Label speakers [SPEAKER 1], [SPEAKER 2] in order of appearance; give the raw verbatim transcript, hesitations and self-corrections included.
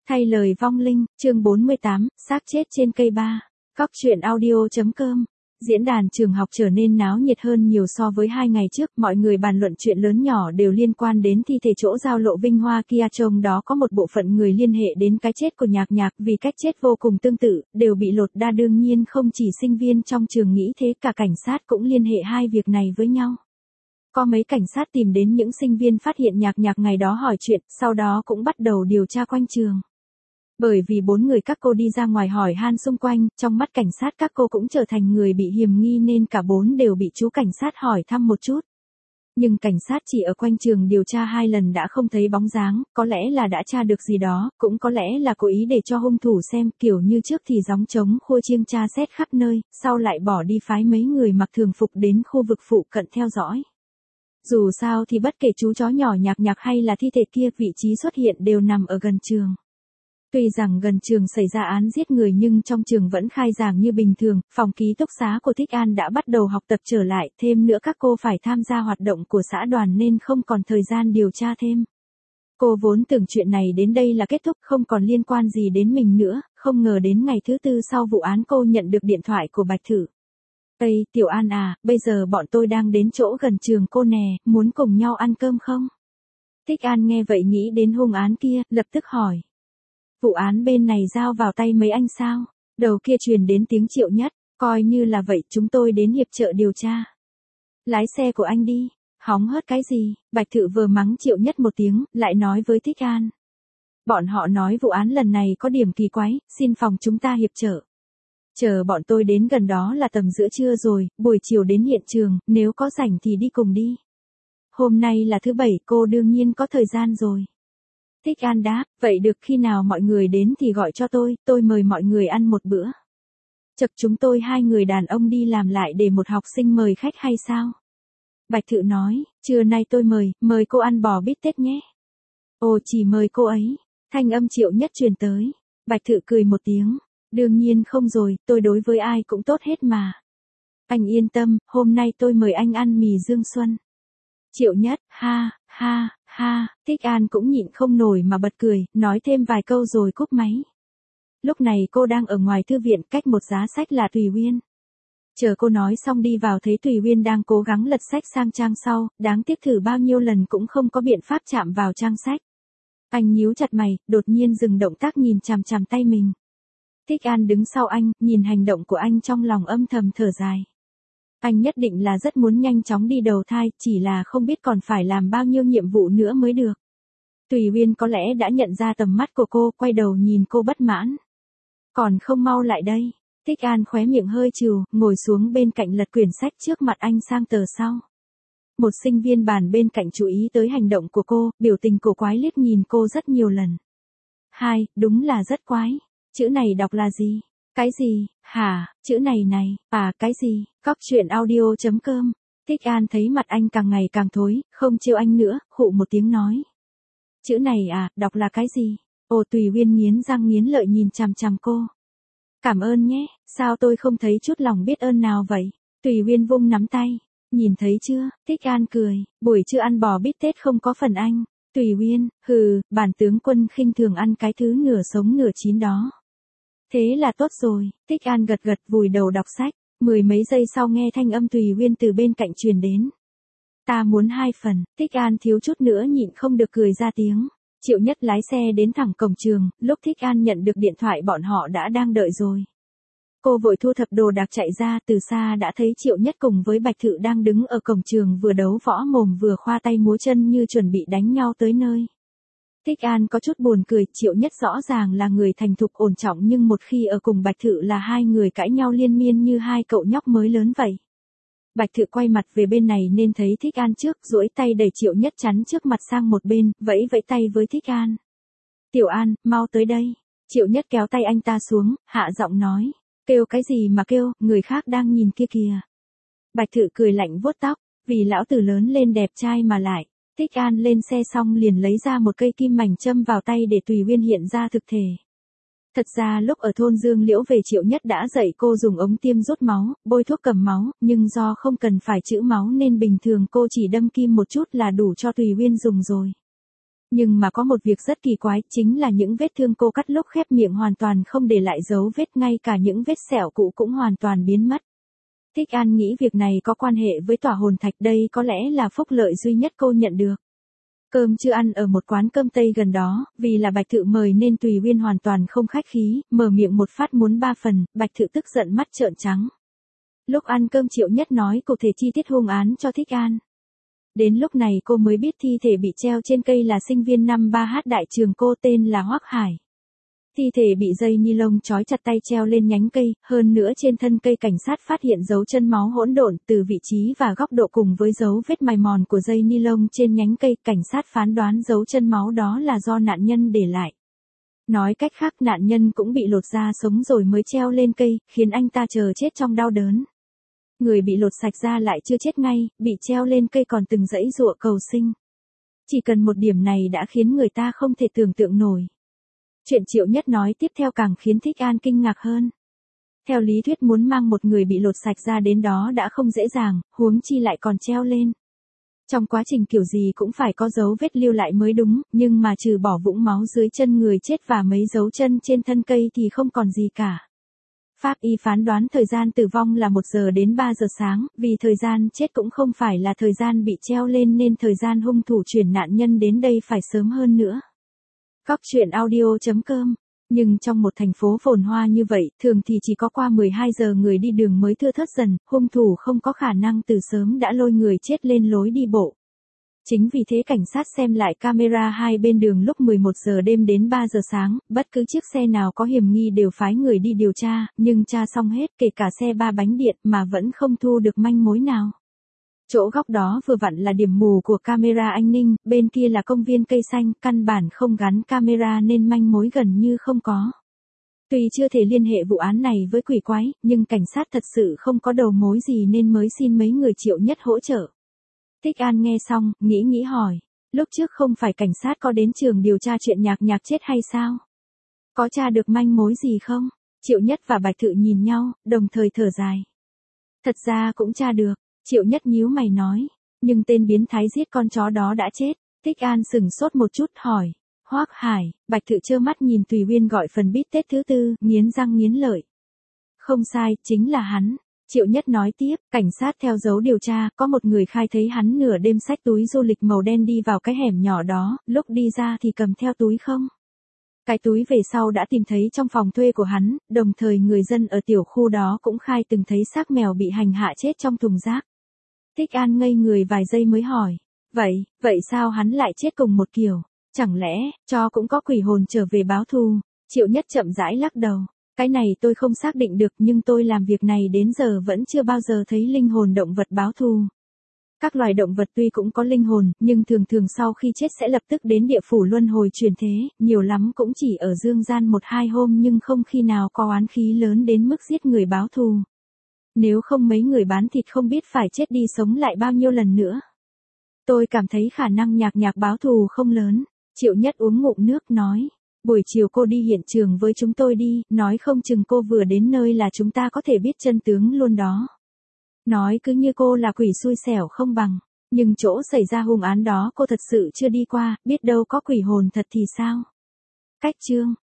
[SPEAKER 1] Thay lời vong linh, chương bốn mươi tám, xác chết trên cây ba. Góc truyện audio.com. Diễn đàn trường học trở nên náo nhiệt hơn nhiều so với hai ngày trước, mọi người bàn luận chuyện lớn nhỏ đều liên quan đến thi thể chỗ giao lộ Vinh Hoa Kia, trong đó có một bộ phận người liên hệ đến cái chết của Nhạc Nhạc, vì cách chết vô cùng tương tự, đều bị lột đa. Đương nhiên không chỉ sinh viên trong trường nghĩ thế, cả cảnh sát cũng liên hệ hai việc này với nhau. Có mấy cảnh sát tìm đến những sinh viên phát hiện Nhạc Nhạc ngày đó hỏi chuyện, sau đó cũng bắt đầu điều tra quanh trường. Bởi vì bốn người các cô đi ra ngoài hỏi han xung quanh, trong mắt cảnh sát các cô cũng trở thành người bị hiềm nghi nên cả bốn đều bị chú cảnh sát hỏi thăm một chút. Nhưng cảnh sát chỉ ở quanh trường điều tra hai lần đã không thấy bóng dáng, có lẽ là đã tra được gì đó, cũng có lẽ là cố ý để cho hung thủ xem, kiểu như trước thì gióng trống khua chiêng tra xét khắp nơi, sau lại bỏ đi phái mấy người mặc thường phục đến khu vực phụ cận theo dõi. Dù sao thì bất kể chú chó nhỏ Nhạc Nhạc hay là thi thể kia, vị trí xuất hiện đều nằm ở gần trường. Tuy rằng gần trường xảy ra án giết người nhưng trong trường vẫn khai giảng như bình thường, phòng ký túc xá của Thích An đã bắt đầu học tập trở lại, thêm nữa các cô phải tham gia hoạt động của xã đoàn nên không còn thời gian điều tra thêm. Cô vốn tưởng chuyện này đến đây là kết thúc, không còn liên quan gì đến mình nữa, không ngờ đến ngày thứ tư sau vụ án cô nhận được điện thoại của Bạch Thử. Ây, Tiểu An à, bây giờ bọn tôi đang đến chỗ gần trường cô nè, muốn cùng nhau ăn cơm không? Thích An nghe vậy nghĩ đến hung án kia, lập tức hỏi. Vụ án bên này giao vào tay mấy anh sao? Đầu kia truyền đến tiếng Triệu Nhất, coi như là vậy, chúng tôi đến hiệp trợ điều tra. Lái xe của anh đi, hóng hớt cái gì? Bạch Thự vừa mắng Triệu Nhất một tiếng, lại nói với Thích An. Bọn họ nói vụ án lần này có điểm kỳ quái, xin phòng chúng ta hiệp trợ. Chờ bọn tôi đến gần đó là tầm giữa trưa rồi, buổi chiều đến hiện trường, nếu có rảnh thì đi cùng đi. Hôm nay là thứ bảy, cô đương nhiên có thời gian rồi. Thích An đáp, vậy được, khi nào mọi người đến thì gọi cho tôi, tôi mời mọi người ăn một bữa. Chật, chúng tôi hai người đàn ông đi làm lại để một học sinh mời khách hay sao? Bạch Thự nói, trưa nay tôi mời, mời cô ăn bò bít tết nhé. Ồ, chỉ mời cô ấy. Thanh âm Triệu Nhất truyền tới. Bạch Thự cười một tiếng. Đương nhiên không rồi, tôi đối với ai cũng tốt hết mà. Anh yên tâm, hôm nay tôi mời anh ăn mì Dương Xuân. Triệu Nhất, ha, ha, ha, Thích An cũng nhịn không nổi mà bật cười, nói thêm vài câu rồi cúp máy. Lúc này cô đang ở ngoài thư viện, cách một giá sách là Tùy Uyên. Chờ cô nói xong đi vào thấy Tùy Uyên đang cố gắng lật sách sang trang sau, đáng tiếc thử bao nhiêu lần cũng không có biện pháp chạm vào trang sách. Anh nhíu chặt mày, đột nhiên dừng động tác nhìn chằm chằm tay mình. Thích An đứng sau anh, nhìn hành động của anh trong lòng âm thầm thở dài. Anh nhất định là rất muốn nhanh chóng đi đầu thai, chỉ là không biết còn phải làm bao nhiêu nhiệm vụ nữa mới được. Tùy Uyên có lẽ đã nhận ra tầm mắt của cô, quay đầu nhìn cô bất mãn. Còn không mau lại đây. Thích An khóe miệng hơi trừ, ngồi xuống bên cạnh lật quyển sách trước mặt anh sang tờ sau. Một sinh viên bàn bên cạnh chú ý tới hành động của cô, biểu tình cổ quái liếc nhìn cô rất nhiều lần. Hai, đúng là rất quái. Chữ này đọc là gì? Cái gì? Hả? Chữ này này, à cái gì? Góc truyện audio.com. Thích An thấy mặt anh càng ngày càng thối, không trêu anh nữa, khụ một tiếng nói. Chữ này à, đọc là cái gì? Ồ, Tùy Uyên nghiến răng nghiến lợi nhìn chằm chằm cô. Cảm ơn nhé, sao tôi không thấy chút lòng biết ơn nào vậy? Tùy Uyên vung nắm tay. Nhìn thấy chưa? Thích An cười, buổi trưa ăn bò bít tết không có phần anh. Tùy Uyên, hừ, bản tướng quân khinh thường ăn cái thứ nửa sống nửa chín đó. Thế là tốt rồi, Thích An gật gật vùi đầu đọc sách, mười mấy giây sau nghe thanh âm Tùy Uyên từ bên cạnh truyền đến. Ta muốn hai phần, Thích An thiếu chút nữa nhịn không được cười ra tiếng. Triệu Nhất lái xe đến thẳng cổng trường, lúc Thích An nhận được điện thoại bọn họ đã đang đợi rồi. Cô vội thu thập đồ đạc chạy ra, từ xa đã thấy Triệu Nhất cùng với Bạch Thự đang đứng ở cổng trường vừa đấu võ mồm vừa khoa tay múa chân như chuẩn bị đánh nhau tới nơi. Thích An có chút buồn cười, Triệu Nhất rõ ràng là người thành thục ổn trọng nhưng một khi ở cùng Bạch Thự là hai người cãi nhau liên miên như hai cậu nhóc mới lớn vậy. Bạch Thự quay mặt về bên này nên thấy Thích An trước, duỗi tay đẩy Triệu Nhất chắn trước mặt sang một bên, vẫy vẫy tay với Thích An. Tiểu An, mau tới đây. Triệu Nhất kéo tay anh ta xuống, hạ giọng nói. Kêu cái gì mà kêu, người khác đang nhìn kia kìa. Bạch Thự cười lạnh vuốt tóc, vì lão tử lớn lên đẹp trai mà lại. Thích An lên xe xong liền lấy ra một cây kim mảnh châm vào tay để Tùy Uyên hiện ra thực thể. Thật ra lúc ở thôn Dương Liễu về Triệu Nhất đã dạy cô dùng ống tiêm rút máu, bôi thuốc cầm máu, nhưng do không cần phải trữ máu nên bình thường cô chỉ đâm kim một chút là đủ cho Tùy Uyên dùng rồi. Nhưng mà có một việc rất kỳ quái, chính là những vết thương cô cắt lúc khép miệng hoàn toàn không để lại dấu vết, ngay cả những vết sẹo cũ cũng hoàn toàn biến mất. Thích An nghĩ việc này có quan hệ với tỏa hồn thạch, đây có lẽ là phúc lợi duy nhất cô nhận được. Cơm chưa ăn ở một quán cơm Tây gần đó, vì là Bạch Thự mời nên Tùy Uyên hoàn toàn không khách khí, mở miệng một phát muốn ba phần, Bạch Thự tức giận mắt trợn trắng. Lúc ăn cơm Triệu Nhất nói cụ thể chi tiết hung án cho Thích An. Đến lúc này cô mới biết thi thể bị treo trên cây là sinh viên năm ba H đại trường cô, tên là Hoắc Hải. Thi thể bị dây ni lông trói chặt tay treo lên nhánh cây, hơn nữa trên thân cây cảnh sát phát hiện dấu chân máu hỗn độn từ vị trí và góc độ cùng với dấu vết mài mòn của dây ni lông trên nhánh cây, cảnh sát phán đoán dấu chân máu đó là do nạn nhân để lại. Nói cách khác, nạn nhân cũng bị lột da sống rồi mới treo lên cây, khiến anh ta chờ chết trong đau đớn. Người bị lột sạch da lại chưa chết ngay, bị treo lên cây còn từng giãy giụa cầu sinh. Chỉ cần một điểm này đã khiến người ta không thể tưởng tượng nổi. Chuyện Triệu Nhất nói tiếp theo càng khiến Thích An kinh ngạc hơn. Theo lý thuyết muốn mang một người bị lột sạch da đến đó đã không dễ dàng, huống chi lại còn treo lên. Trong quá trình kiểu gì cũng phải có dấu vết lưu lại mới đúng, nhưng mà trừ bỏ vũng máu dưới chân người chết và mấy dấu chân trên thân cây thì không còn gì cả. Pháp y phán đoán thời gian tử vong là một giờ đến ba giờ sáng, vì thời gian chết cũng không phải là thời gian bị treo lên nên thời gian hung thủ chuyển nạn nhân đến đây phải sớm hơn nữa. Góc truyện audio chấm com. Nhưng trong một thành phố phồn hoa như vậy, thường thì chỉ có qua mười hai giờ người đi đường mới thưa thớt dần, hung thủ không có khả năng từ sớm đã lôi người chết lên lối đi bộ. Chính vì thế cảnh sát xem lại camera hai bên đường lúc mười một giờ đêm đến ba giờ sáng, bất cứ chiếc xe nào có hiểm nghi đều phái người đi điều tra, nhưng tra xong hết kể cả xe ba bánh điện mà vẫn không thu được manh mối nào. Chỗ góc đó vừa vặn là điểm mù của camera an ninh, bên kia là công viên cây xanh, căn bản không gắn camera nên manh mối gần như không có. Tuy chưa thể liên hệ vụ án này với quỷ quái, nhưng cảnh sát thật sự không có đầu mối gì nên mới xin mấy người Triệu Nhất hỗ trợ. Thích An nghe xong, nghĩ nghĩ hỏi, lúc trước không phải cảnh sát có đến trường điều tra chuyện Nhạc Nhạc chết hay sao? Có tra được manh mối gì không? Triệu Nhất và Bạch Thự nhìn nhau, đồng thời thở dài. Thật ra cũng tra được, Triệu Nhất nhíu mày nói, nhưng tên biến thái giết con chó đó đã chết. Thích An sừng sốt một chút hỏi, Hoắc Hải. Bạch Thự trơ mắt nhìn Tùy Uyên gọi phần bít tết thứ tư, nghiến răng nghiến lợi. Không sai, chính là hắn. Triệu Nhất nói tiếp, cảnh sát theo dấu điều tra, có một người khai thấy hắn nửa đêm xách túi du lịch màu đen đi vào cái hẻm nhỏ đó, lúc đi ra thì cầm theo túi không. Cái túi về sau đã tìm thấy trong phòng thuê của hắn, đồng thời người dân ở tiểu khu đó cũng khai từng thấy xác mèo bị hành hạ chết trong thùng rác. Thích An ngây người vài giây mới hỏi, vậy, vậy sao hắn lại chết cùng một kiểu? Chẳng lẽ, chó cũng có quỷ hồn trở về báo thù? Triệu Nhất chậm rãi lắc đầu. Cái này tôi không xác định được, nhưng tôi làm việc này đến giờ vẫn chưa bao giờ thấy linh hồn động vật báo thù. Các loài động vật tuy cũng có linh hồn, nhưng thường thường sau khi chết sẽ lập tức đến địa phủ luân hồi chuyển thế, nhiều lắm cũng chỉ ở dương gian một hai hôm nhưng không khi nào có oán khí lớn đến mức giết người báo thù. Nếu không mấy người bán thịt không biết phải chết đi sống lại bao nhiêu lần nữa. Tôi cảm thấy khả năng Nhạc Nhạc báo thù không lớn. Triệu Nhất uống ngụm nước nói. Buổi chiều cô đi hiện trường với chúng tôi đi, nói không chừng cô vừa đến nơi là chúng ta có thể biết chân tướng luôn đó. Nói cứ như cô là quỷ xui xẻo không bằng, nhưng chỗ xảy ra hung án đó cô thật sự chưa đi qua, biết đâu có quỷ hồn thật thì sao. Cách chương.